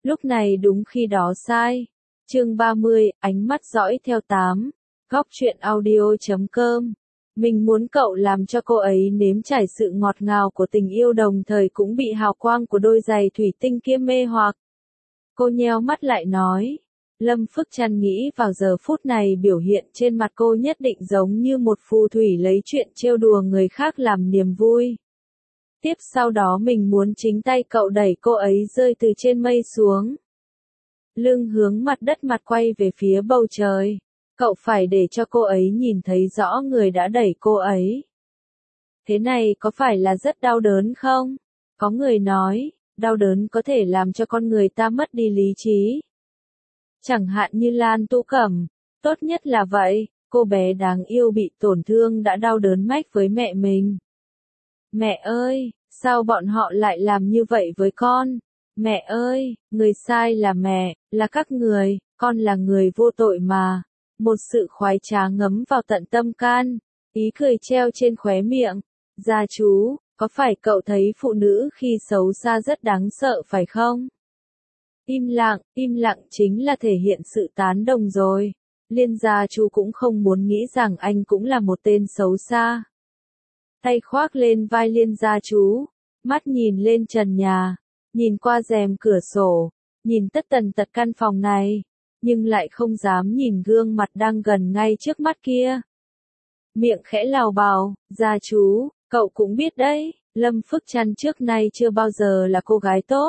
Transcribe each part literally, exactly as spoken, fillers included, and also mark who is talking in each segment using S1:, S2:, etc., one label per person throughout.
S1: Lúc này đúng khi đó sai. Chương ba mươi, ánh mắt dõi theo tám. Góc truyện audio chấm com. Mình muốn cậu làm cho cô ấy nếm trải sự ngọt ngào của tình yêu đồng thời cũng bị hào quang của đôi giày thủy tinh kia mê hoặc. Cô nheo mắt lại nói. Lâm Phước Trăn nghĩ vào giờ phút này biểu hiện trên mặt cô nhất định giống như một phù thủy lấy chuyện trêu đùa người khác làm niềm vui. Tiếp sau đó mình muốn chính tay cậu đẩy cô ấy rơi từ trên mây xuống. Lưng hướng mặt đất, mặt quay về phía bầu trời. Cậu phải để cho cô ấy nhìn thấy rõ người đã đẩy cô ấy. Thế này có phải là rất đau đớn không? Có người nói, đau đớn có thể làm cho con người ta mất đi lý trí. Chẳng hạn như Lan Tu Cẩm, tốt nhất là vậy, cô bé đáng yêu bị tổn thương đã đau đớn mách với mẹ mình. Mẹ ơi, sao bọn họ lại làm như vậy với con? Mẹ ơi, người sai là mẹ, là các người, con là người vô tội mà. Một sự khoái trá ngấm vào tận tâm can, ý cười treo trên khóe miệng. Gia chú, có phải cậu thấy phụ nữ khi xấu xa rất đáng sợ phải không? Im lặng, im lặng chính là thể hiện sự tán đồng rồi. Liên gia chú cũng không muốn nghĩ rằng anh cũng là một tên xấu xa. Tay khoác lên vai Liên gia chú, mắt nhìn lên trần nhà, nhìn qua rèm cửa sổ, nhìn tất tần tật căn phòng này, nhưng lại không dám nhìn gương mặt đang gần ngay trước mắt kia. Miệng khẽ lào bào, gia chú, cậu cũng biết đấy, Lâm Phước Trăn trước nay chưa bao giờ là cô gái tốt.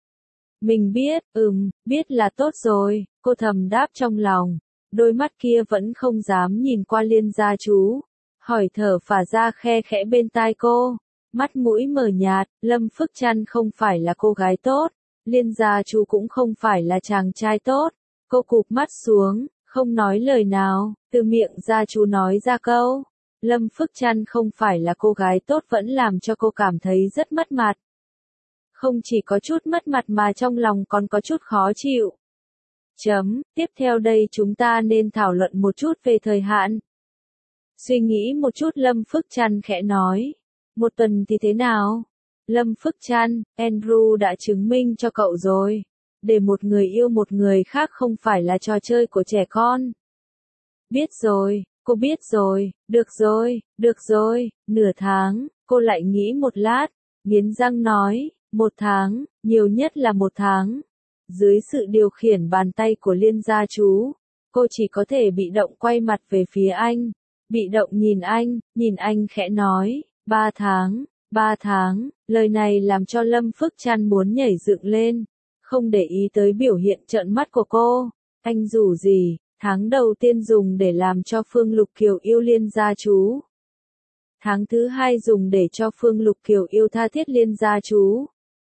S1: Mình biết, ừm, biết là tốt rồi, cô thầm đáp trong lòng, đôi mắt kia vẫn không dám nhìn qua Liên gia chú, hỏi thở phả ra khe khẽ bên tai cô, mắt mũi mờ nhạt, Lâm Phước Trăn không phải là cô gái tốt, Liên gia chú cũng không phải là chàng trai tốt, cô cụp mắt xuống, không nói lời nào, từ miệng gia chú nói ra câu, Lâm Phước Trăn không phải là cô gái tốt vẫn làm cho cô cảm thấy rất mất mặt. Không chỉ có chút mất mặt mà trong lòng còn có chút khó chịu. Chấm, tiếp theo đây chúng ta nên thảo luận một chút về thời hạn. Suy nghĩ một chút Lâm Phước Trăn khẽ nói. Một tuần thì thế nào? Lâm Phước Trăn, Andrew đã chứng minh cho cậu rồi. Để một người yêu một người khác không phải là trò chơi của trẻ con. Biết rồi, cô biết rồi, được rồi, được rồi, nửa tháng, cô lại nghĩ một lát, nghiến răng nói. Một tháng, nhiều nhất là một tháng. Dưới sự điều khiển bàn tay của Liên gia chú, cô chỉ có thể bị động quay mặt về phía anh. Bị động nhìn anh, nhìn anh khẽ nói, ba tháng, ba tháng, lời này làm cho Lâm Phước Trăn muốn nhảy dựng lên. Không để ý tới biểu hiện trợn mắt của cô. Anh rủ gì, tháng đầu tiên dùng để làm cho Phương Lục Kiều yêu Liên gia chú. Tháng thứ hai dùng để cho Phương Lục Kiều yêu tha thiết Liên gia chú.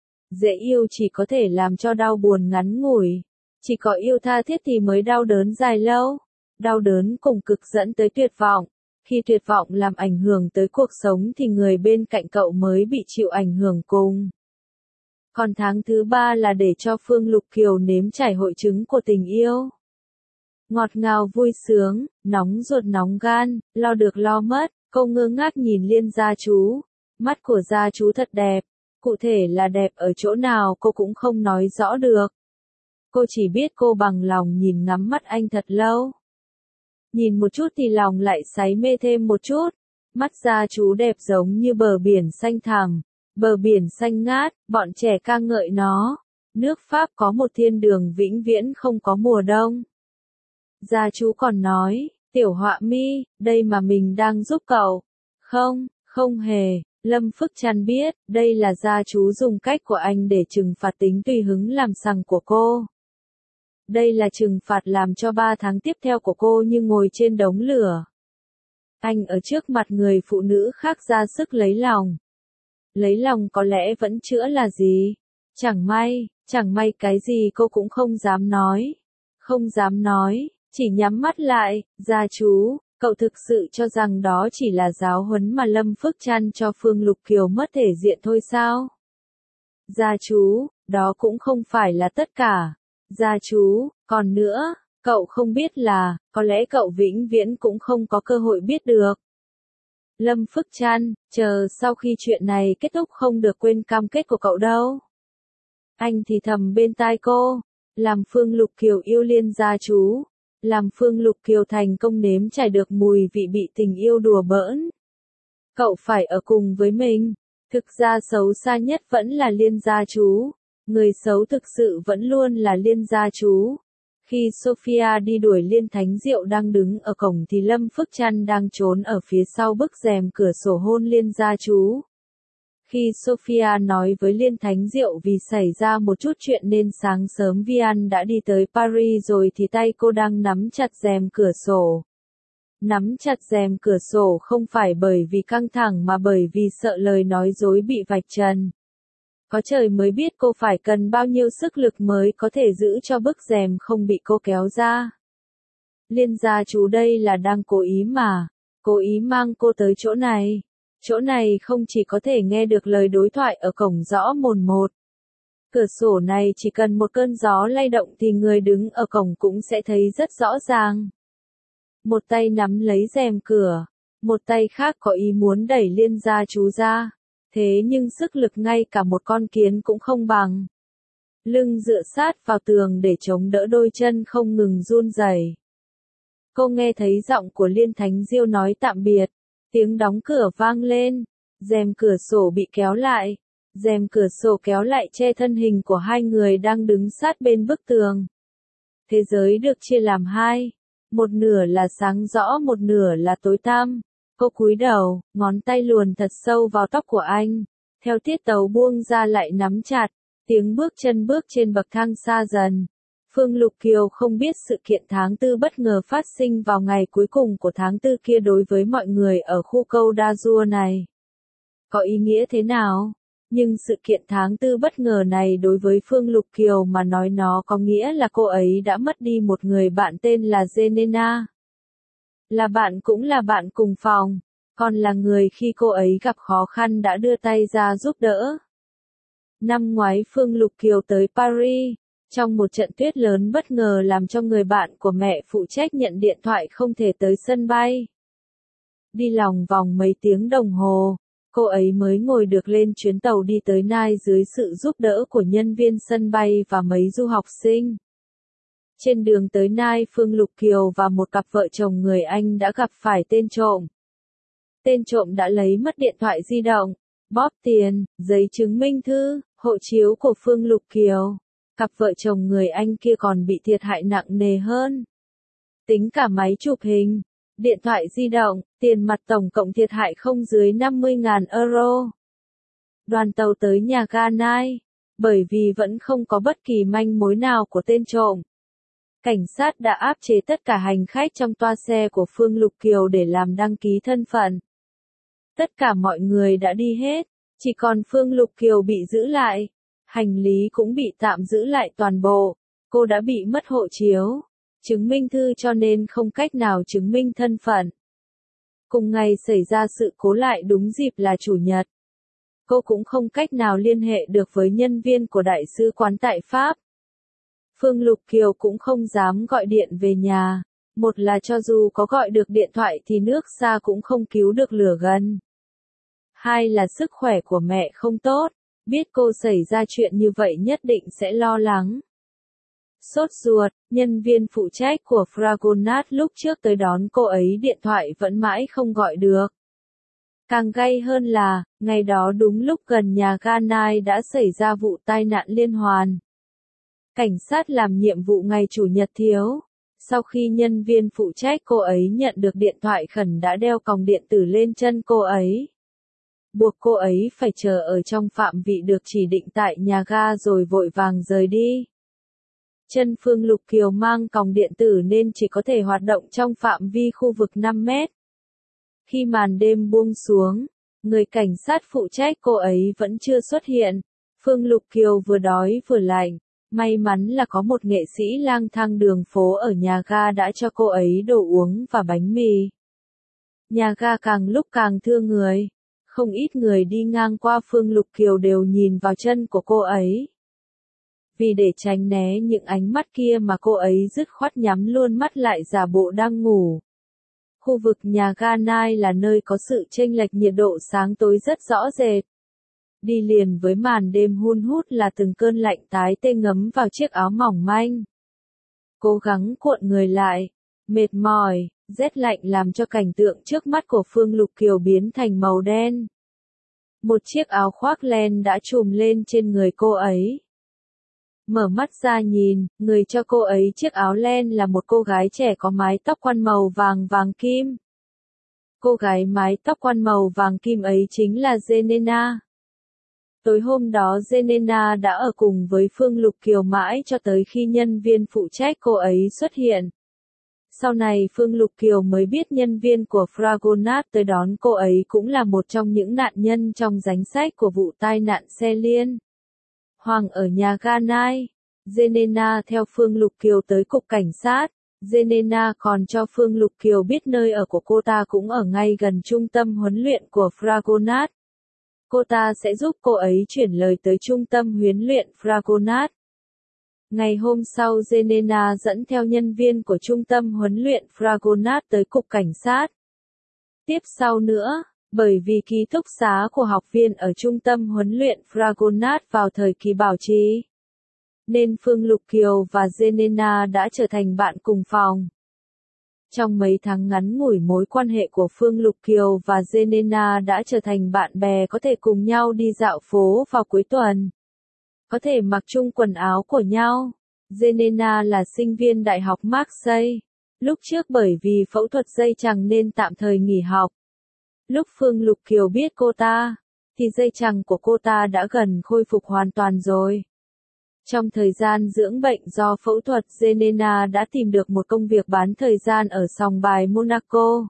S1: Dễ yêu chỉ có thể làm cho đau buồn ngắn ngủi. Chỉ có yêu tha thiết thì mới đau đớn dài lâu. Đau đớn cùng cực dẫn tới tuyệt vọng. Khi tuyệt vọng làm ảnh hưởng tới cuộc sống thì người bên cạnh cậu mới bị chịu ảnh hưởng cùng. Còn tháng thứ ba là để cho Phương Lục Kiều nếm trải hội chứng của tình yêu. Ngọt ngào vui sướng, nóng ruột nóng gan, lo được lo mất, cô ngơ ngác nhìn Liên gia chú. Mắt của gia chú thật đẹp. Cụ thể là đẹp ở chỗ nào cô cũng không nói rõ được. Cô chỉ biết cô bằng lòng nhìn ngắm mắt anh thật lâu. Nhìn một chút thì lòng lại sáy mê thêm một chút. Mắt gia chú đẹp giống như bờ biển xanh thẳm, bờ biển xanh ngát, bọn trẻ ca ngợi nó. Nước Pháp có một thiên đường vĩnh viễn không có mùa đông. Gia chú còn nói, tiểu họa mi, đây mà mình đang giúp cậu. Không, không hề. Lâm Phước Trăn biết, đây là gia chú dùng cách của anh để trừng phạt tính tùy hứng làm sằng của cô. Đây là trừng phạt làm cho ba tháng tiếp theo của cô như ngồi trên đống lửa. Anh ở trước mặt người phụ nữ khác ra sức lấy lòng. Lấy lòng có lẽ vẫn chữa là gì? Chẳng may, chẳng may cái gì cô cũng không dám nói. Không dám nói, chỉ nhắm mắt lại, gia chú. Cậu thực sự cho rằng đó chỉ là giáo huấn mà Lâm Phước Trăn cho Phương Lục Kiều mất thể diện thôi sao? Gia chú, đó cũng không phải là tất cả. Gia chú, còn nữa, cậu không biết là, có lẽ cậu vĩnh viễn cũng không có cơ hội biết được. Lâm Phước Trăn, chờ sau khi chuyện này kết thúc không được quên cam kết của cậu đâu. Anh thì thầm bên tai cô, làm Phương Lục Kiều yêu Liên gia chú, làm Phương Lục Kiều thành công nếm trải được mùi vị bị tình yêu đùa bỡn. Cậu phải ở cùng với mình, thực ra xấu xa nhất vẫn là Liên gia chú, người xấu thực sự vẫn luôn là Liên gia chú. Khi Sophia đi đuổi Liên Thánh Diệu đang đứng ở cổng thì Lâm Phước Trăn đang trốn ở phía sau bức rèm cửa sổ hôn Liên gia chú. Khi Sophia nói với Liên Thánh Diệu vì xảy ra một chút chuyện nên sáng sớm Vian đã đi tới Paris rồi thì tay cô đang nắm chặt rèm cửa sổ. Nắm chặt rèm cửa sổ không phải bởi vì căng thẳng mà bởi vì sợ lời nói dối bị vạch trần. Có trời mới biết cô phải cần bao nhiêu sức lực mới có thể giữ cho bức rèm không bị cô kéo ra. Liên gia chú đây là đang cố ý mà, cố ý mang cô tới chỗ này. Chỗ này không chỉ có thể nghe được lời đối thoại ở cổng rõ mồn một. Cửa sổ này chỉ cần một cơn gió lay động thì người đứng ở cổng cũng sẽ thấy rất rõ ràng. Một tay nắm lấy rèm cửa, một tay khác có ý muốn đẩy Liên gia chú ra. Thế nhưng sức lực ngay cả một con kiến cũng không bằng. Lưng dựa sát vào tường để chống đỡ đôi chân không ngừng run rẩy. Cô nghe thấy giọng của Liên Thánh Diêu nói tạm biệt. Tiếng đóng cửa vang lên, rèm cửa sổ bị kéo lại, rèm cửa sổ kéo lại che thân hình của hai người đang đứng sát bên bức tường. Thế giới được chia làm hai, một nửa là sáng rõ một nửa là tối tăm. Cô cúi đầu, ngón tay luồn thật sâu vào tóc của anh, theo tiết tấu buông ra lại nắm chặt, tiếng bước chân bước trên bậc thang xa dần. Phương Lục Kiều không biết sự kiện tháng tư bất ngờ phát sinh vào ngày cuối cùng của tháng tư kia đối với mọi người ở khu câu đa dua này. Có ý nghĩa thế nào? Nhưng sự kiện tháng tư bất ngờ này đối với Phương Lục Kiều mà nói nó có nghĩa là cô ấy đã mất đi một người bạn tên là Jenena. Là bạn cũng là bạn cùng phòng, còn là người khi cô ấy gặp khó khăn đã đưa tay ra giúp đỡ. Năm ngoái Phương Lục Kiều tới Paris. Trong một trận tuyết lớn bất ngờ làm cho người bạn của mẹ phụ trách nhận điện thoại không thể tới sân bay. Đi lòng vòng mấy tiếng đồng hồ, cô ấy mới ngồi được lên chuyến tàu đi tới Nai dưới sự giúp đỡ của nhân viên sân bay và mấy du học sinh. Trên đường tới Nai Phương Lục Kiều và một cặp vợ chồng người Anh đã gặp phải tên trộm. Tên trộm đã lấy mất điện thoại di động, bóp tiền, giấy chứng minh thư, hộ chiếu của Phương Lục Kiều. Cặp vợ chồng người Anh kia còn bị thiệt hại nặng nề hơn. Tính cả máy chụp hình, điện thoại di động, tiền mặt tổng cộng thiệt hại không dưới năm mươi nghìn euro. Đoàn tàu tới nhà ga Nai, bởi vì vẫn không có bất kỳ manh mối nào của tên trộm. Cảnh sát đã áp chế tất cả hành khách trong toa xe của Phương Lục Kiều để làm đăng ký thân phận. Tất cả mọi người đã đi hết, chỉ còn Phương Lục Kiều bị giữ lại. Hành lý cũng bị tạm giữ lại toàn bộ. Cô đã bị mất hộ chiếu, chứng minh thư cho nên không cách nào chứng minh thân phận. Cùng ngày xảy ra sự cố lại đúng dịp là Chủ nhật. Cô cũng không cách nào liên hệ được với nhân viên của đại sứ quán tại Pháp. Phương Lục Kiều cũng không dám gọi điện về nhà. Một là cho dù có gọi được điện thoại thì nước xa cũng không cứu được lửa gần. Hai là sức khỏe của mẹ không tốt. Biết cô xảy ra chuyện như vậy nhất định sẽ lo lắng. Sốt ruột, nhân viên phụ trách của Fragonard lúc trước tới đón cô ấy điện thoại vẫn mãi không gọi được. Càng gay hơn là, ngày đó đúng lúc gần nhà ga Nai đã xảy ra vụ tai nạn liên hoàn. Cảnh sát làm nhiệm vụ ngày Chủ nhật thiếu. Sau khi nhân viên phụ trách cô ấy nhận được điện thoại khẩn đã đeo còng điện tử lên chân cô ấy. Buộc cô ấy phải chờ ở trong phạm vị được chỉ định tại nhà ga rồi vội vàng rời đi. Chân Phương Lục Kiều mang còng điện tử nên chỉ có thể hoạt động trong phạm vi khu vực năm mét. Khi màn đêm buông xuống, người cảnh sát phụ trách cô ấy vẫn chưa xuất hiện. Phương Lục Kiều vừa đói vừa lạnh. May mắn là có một nghệ sĩ lang thang đường phố ở nhà ga đã cho cô ấy đồ uống và bánh mì. Nhà ga càng lúc càng thưa người. Không ít người đi ngang qua Phương Lục Kiều đều nhìn vào chân của cô ấy. Vì để tránh né những ánh mắt kia mà cô ấy dứt khoát nhắm luôn mắt lại giả bộ đang ngủ. Khu vực nhà ga Nai là nơi có sự chênh lệch nhiệt độ sáng tối rất rõ rệt. đi liền với màn đêm hun hút là từng cơn lạnh tái tê ngấm vào chiếc áo mỏng manh. Cố gắng cuộn người lại, mệt mỏi, rét lạnh làm cho cảnh tượng trước mắt của Phương Lục Kiều biến thành màu đen. Một chiếc áo khoác len đã trùm lên trên người cô ấy. Mở mắt ra nhìn, người cho cô ấy chiếc áo len là một cô gái trẻ có mái tóc quăn màu vàng vàng kim. Cô gái mái tóc quăn màu vàng kim ấy chính là Jenena. Tối hôm đó Jenena đã ở cùng với Phương Lục Kiều mãi cho tới khi nhân viên phụ trách cô ấy xuất hiện. Sau này Phương Lục Kiều mới biết nhân viên của Fragonard tới đón cô ấy cũng là một trong những nạn nhân trong danh sách của vụ tai nạn xe liên. Hoàng ở nhà ga Nai, Jenena theo Phương Lục Kiều tới cục cảnh sát. Jenena còn cho Phương Lục Kiều biết nơi ở của cô ta cũng ở ngay gần trung tâm huấn luyện của Fragonard. Cô ta sẽ giúp cô ấy chuyển lời tới trung tâm huấn luyện Fragonard. Ngày hôm sau Jenena dẫn theo nhân viên của trung tâm huấn luyện Fragonard tới cục cảnh sát. Tiếp sau nữa, bởi vì ký túc xá của học viên ở trung tâm huấn luyện Fragonard vào thời kỳ bảo trì, nên Phương Lục Kiều và Jenena đã trở thành bạn cùng phòng. Trong mấy tháng ngắn ngủi mối quan hệ của Phương Lục Kiều và Jenena đã trở thành bạn bè có thể cùng nhau đi dạo phố vào cuối tuần. Có thể mặc chung quần áo của nhau. Jenena là sinh viên Đại học Marseille. Lúc trước bởi vì phẫu thuật dây chằng nên tạm thời nghỉ học. Lúc Phương Lục Kiều biết cô ta, thì dây chằng của cô ta đã gần khôi phục hoàn toàn rồi. Trong thời gian dưỡng bệnh do phẫu thuật, Jenena đã tìm được một công việc bán thời gian ở sòng bài Monaco.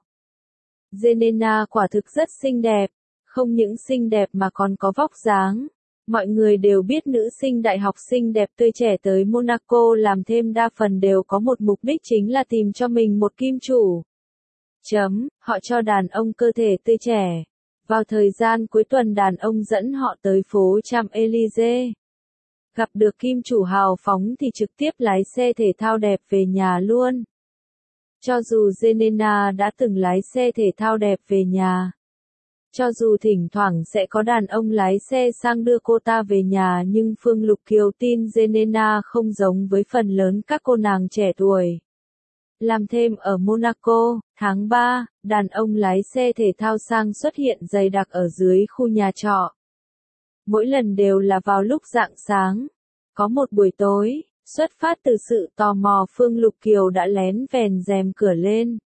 S1: Jenena quả thực rất xinh đẹp, không những xinh đẹp mà còn có vóc dáng. Mọi người đều biết nữ sinh đại học xinh đẹp tươi trẻ tới Monaco làm thêm đa phần đều có một mục đích chính là tìm cho mình một kim chủ. Chấm, họ cho đàn ông cơ thể tươi trẻ. Vào thời gian cuối tuần đàn ông dẫn họ tới phố Champs-Élysées. Gặp được kim chủ hào phóng thì trực tiếp lái xe thể thao đẹp về nhà luôn. Cho dù Jenena đã từng lái xe thể thao đẹp về nhà. Cho dù thỉnh thoảng sẽ có đàn ông lái xe sang đưa cô ta về nhà nhưng Phương Lục Kiều tin Jenena không giống với phần lớn các cô nàng trẻ tuổi. Làm thêm ở Monaco, tháng ba, đàn ông lái xe thể thao sang xuất hiện dày đặc ở dưới khu nhà trọ. Mỗi lần đều là vào lúc rạng sáng. Có một buổi tối, xuất phát từ sự tò mò Phương Lục Kiều đã lén vèn rèm cửa lên.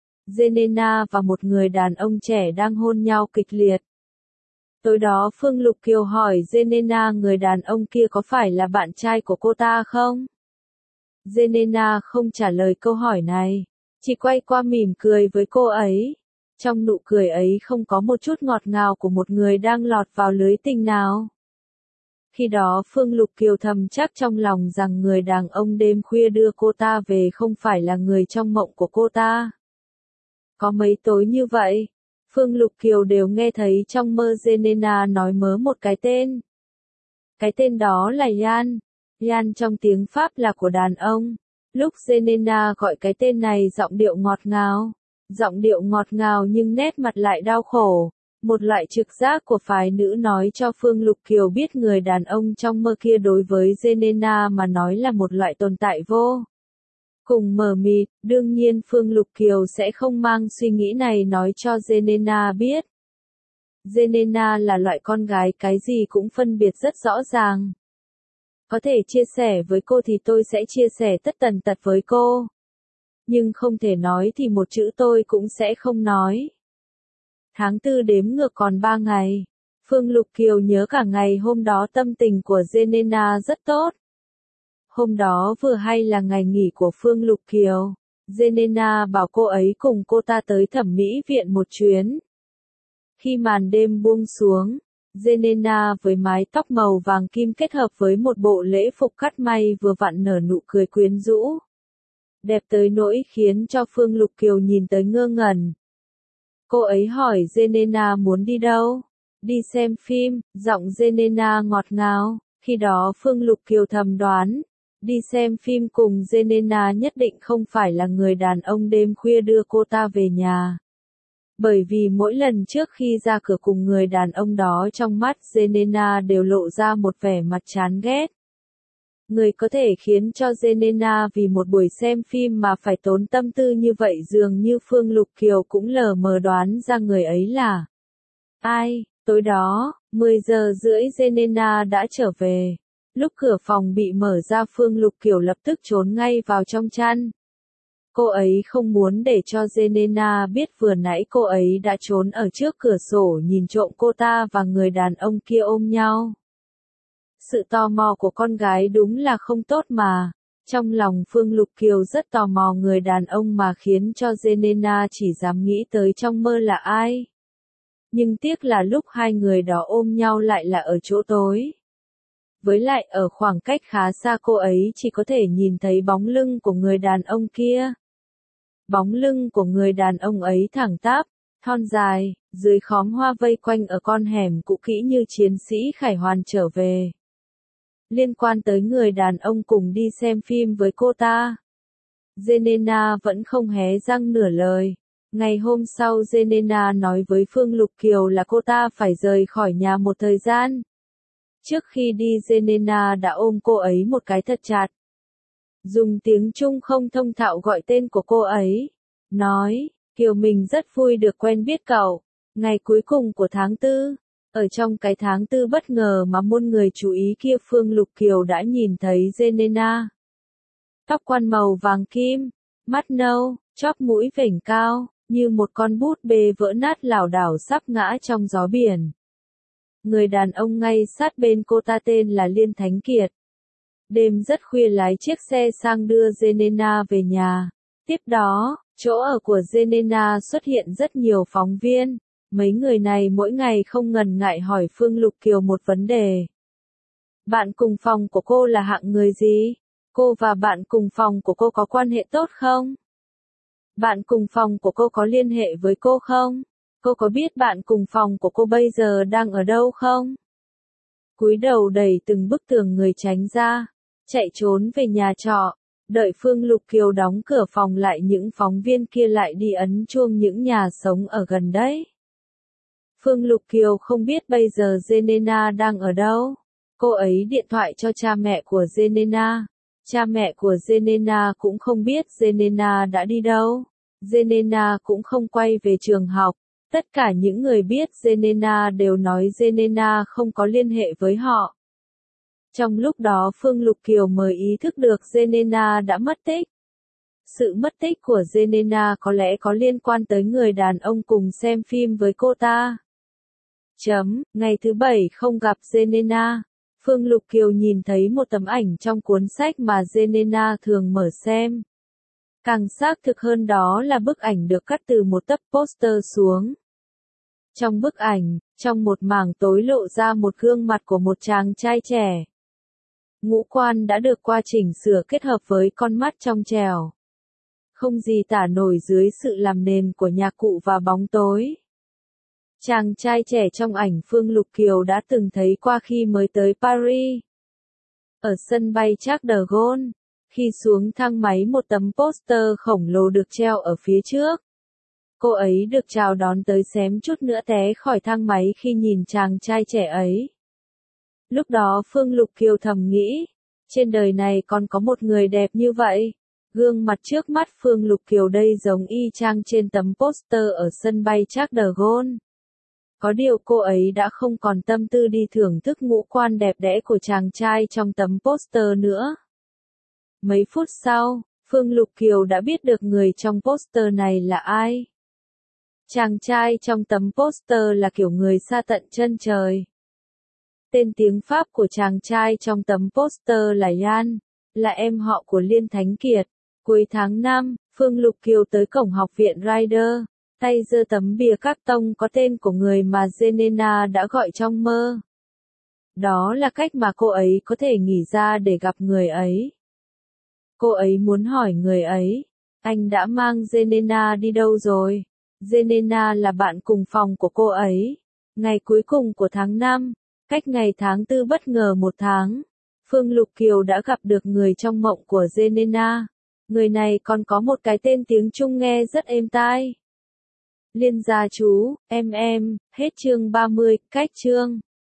S1: Jenena và một người đàn ông trẻ đang hôn nhau kịch liệt. Tối đó Phương Lục Kiều hỏi Jenena người đàn ông kia có phải là bạn trai của cô ta không? Jenena không trả lời câu hỏi này, chỉ quay qua mỉm cười với cô ấy. Trong nụ cười ấy không có một chút ngọt ngào của một người đang lọt vào lưới tình nào. Khi đó Phương Lục Kiều thầm chắc trong lòng rằng người đàn ông đêm khuya đưa cô ta về không phải là người trong mộng của cô ta. Có mấy tối như vậy, Phương Lục Kiều đều nghe thấy trong mơ Jenena nói mớ một cái tên. Cái tên đó là Yan. Yan trong tiếng Pháp là của đàn ông. Lúc Jenena gọi cái tên này giọng điệu ngọt ngào. Giọng điệu ngọt ngào nhưng nét mặt lại đau khổ. Một loại trực giác của phái nữ nói cho Phương Lục Kiều biết người đàn ông trong mơ kia đối với Jenena mà nói là một loại tồn tại vô cùng mờ mịt. Đương nhiên Phương Lục Kiều sẽ không mang suy nghĩ này nói cho Jenena biết. Jenena là loại con gái cái gì cũng phân biệt rất rõ ràng. Có thể chia sẻ với cô thì tôi sẽ chia sẻ tất tần tật với cô. Nhưng không thể nói thì một chữ tôi cũng sẽ không nói. Tháng tư đếm ngược còn ba ngày. Phương Lục Kiều nhớ cả ngày hôm đó tâm tình của Jenena rất tốt. Hôm đó vừa hay là ngày nghỉ của Phương Lục Kiều. Jenena bảo cô ấy cùng cô ta tới thẩm mỹ viện một chuyến. Khi màn đêm buông xuống, Jenena với mái tóc màu vàng kim kết hợp với một bộ lễ phục cắt may vừa vặn nở nụ cười quyến rũ. Đẹp tới nỗi khiến cho Phương Lục Kiều nhìn tới ngơ ngẩn. Cô ấy hỏi Jenena muốn đi đâu? Đi xem phim, giọng Jenena ngọt ngào. Khi đó Phương Lục Kiều thầm đoán, đi xem phim cùng Jenena nhất định không phải là người đàn ông đêm khuya đưa cô ta về nhà. Bởi vì mỗi lần trước khi ra cửa cùng người đàn ông đó trong mắt Jelena đều lộ ra một vẻ mặt chán ghét. Người có thể khiến cho Jelena vì một buổi xem phim mà phải tốn tâm tư như vậy dường như Phương Lục Kiều cũng lờ mờ đoán ra người ấy là ai. Tối đó, mười giờ rưỡi Jelena đã trở về. Lúc cửa phòng bị mở ra Phương Lục Kiều lập tức trốn ngay vào trong chăn. Cô ấy không muốn để cho Jelena biết vừa nãy cô ấy đã trốn ở trước cửa sổ nhìn trộm cô ta và người đàn ông kia ôm nhau. Sự tò mò của con gái đúng là không tốt mà. Trong lòng Phương Lục Kiều rất tò mò người đàn ông mà khiến cho Jelena chỉ dám nghĩ tới trong mơ là ai. Nhưng tiếc là lúc hai người đó ôm nhau lại là ở chỗ tối. Với lại ở khoảng cách khá xa cô ấy chỉ có thể nhìn thấy bóng lưng của người đàn ông kia. Bóng lưng của người đàn ông ấy thẳng tắp, thon dài, dưới khóm hoa vây quanh ở con hẻm cũ kỹ như chiến sĩ Khải Hoàn trở về. Liên quan tới người đàn ông cùng đi xem phim với cô ta, Jelena vẫn không hé răng nửa lời. Ngày hôm sau Jelena nói với Phương Lục Kiều là cô ta phải rời khỏi nhà một thời gian. Trước khi đi Jelena đã ôm cô ấy một cái thật chặt. Dùng tiếng Trung không thông thạo gọi tên của cô ấy. Nói, Kiều mình rất vui được quen biết cậu. Ngày cuối cùng của tháng tư. Ở trong cái tháng tư bất ngờ mà muôn người chú ý kia Phương Lục Kiều đã nhìn thấy Jelena. Tóc quăn màu vàng kim, mắt nâu, chóp mũi vểnh cao, như một con bút bê vỡ nát lảo đảo sắp ngã trong gió biển. Người đàn ông ngay sát bên cô ta tên là Liên Thánh Kiệt. Đêm rất khuya lái chiếc xe sang đưa Jelena về nhà. Tiếp đó, chỗ ở của Jelena xuất hiện rất nhiều phóng viên. Mấy người này mỗi ngày không ngần ngại hỏi Phương Lục Kiều một vấn đề. Bạn cùng phòng của cô là hạng người gì? Cô và bạn cùng phòng của cô có quan hệ tốt không? Bạn cùng phòng của cô có liên hệ với cô không? Cô có biết bạn cùng phòng của cô bây giờ đang ở đâu không? Cúi đầu đẩy từng bức tường người tránh ra, chạy trốn về nhà trọ, đợi Phương Lục Kiều đóng cửa phòng lại những phóng viên kia lại đi ấn chuông những nhà sống ở gần đấy. Phương Lục Kiều không biết bây giờ Jelena đang ở đâu. Cô ấy điện thoại cho cha mẹ của Jelena. Cha mẹ của Jelena cũng không biết Jelena đã đi đâu. Jelena cũng không quay về trường học. Tất cả những người biết Jelena đều nói Jelena không có liên hệ với họ. Trong lúc đó Phương Lục Kiều mới ý thức được Jelena đã mất tích. Sự mất tích của Jelena có lẽ có liên quan tới người đàn ông cùng xem phim với cô ta. Chấm, ngày thứ bảy không gặp Jelena. Phương Lục Kiều nhìn thấy một tấm ảnh trong cuốn sách mà Jelena thường mở xem. Càng xác thực hơn đó là bức ảnh được cắt từ một tấm poster xuống. Trong bức ảnh, trong một mảng tối lộ ra một gương mặt của một chàng trai trẻ. Ngũ quan đã được qua chỉnh sửa kết hợp với con mắt trong trẻo. Không gì tả nổi dưới sự làm nền của nhạc cụ và bóng tối. Chàng trai trẻ trong ảnh Phương Lục Kiều đã từng thấy qua khi mới tới Paris. Ở sân bay Charles de Gaulle, khi xuống thang máy một tấm poster khổng lồ được treo ở phía trước. Cô ấy được chào đón tới xém chút nữa té khỏi thang máy khi nhìn chàng trai trẻ ấy. Lúc đó Phương Lục Kiều thầm nghĩ, trên đời này còn có một người đẹp như vậy. Gương mặt trước mắt Phương Lục Kiều đây giống y chang trên tấm poster ở sân bay Charles de Gaulle. Có điều cô ấy đã không còn tâm tư đi thưởng thức ngũ quan đẹp đẽ của chàng trai trong tấm poster nữa. Mấy phút sau, Phương Lục Kiều đã biết được người trong poster này là ai. Chàng trai trong tấm poster là kiểu người xa tận chân trời. Tên tiếng Pháp của chàng trai trong tấm poster là Yan, là em họ của Liên Thánh Kiệt. Cuối tháng năm, Phương Lục Kiều tới cổng học viện Rider, tay giơ tấm bìa các tông có tên của người mà Jelena đã gọi trong mơ. Đó là cách mà cô ấy có thể nghỉ ra để gặp người ấy. Cô ấy muốn hỏi người ấy, anh đã mang Jelena đi đâu rồi? Jelena là bạn cùng phòng của cô ấy. Ngày cuối cùng của tháng năm, cách ngày tháng tư bất ngờ một tháng, Phương Lục Kiều đã gặp được người trong mộng của Jelena. Người này còn có một cái tên tiếng Trung nghe rất êm tai. Liên gia chú, em em, hết chương ba mươi, cách chương.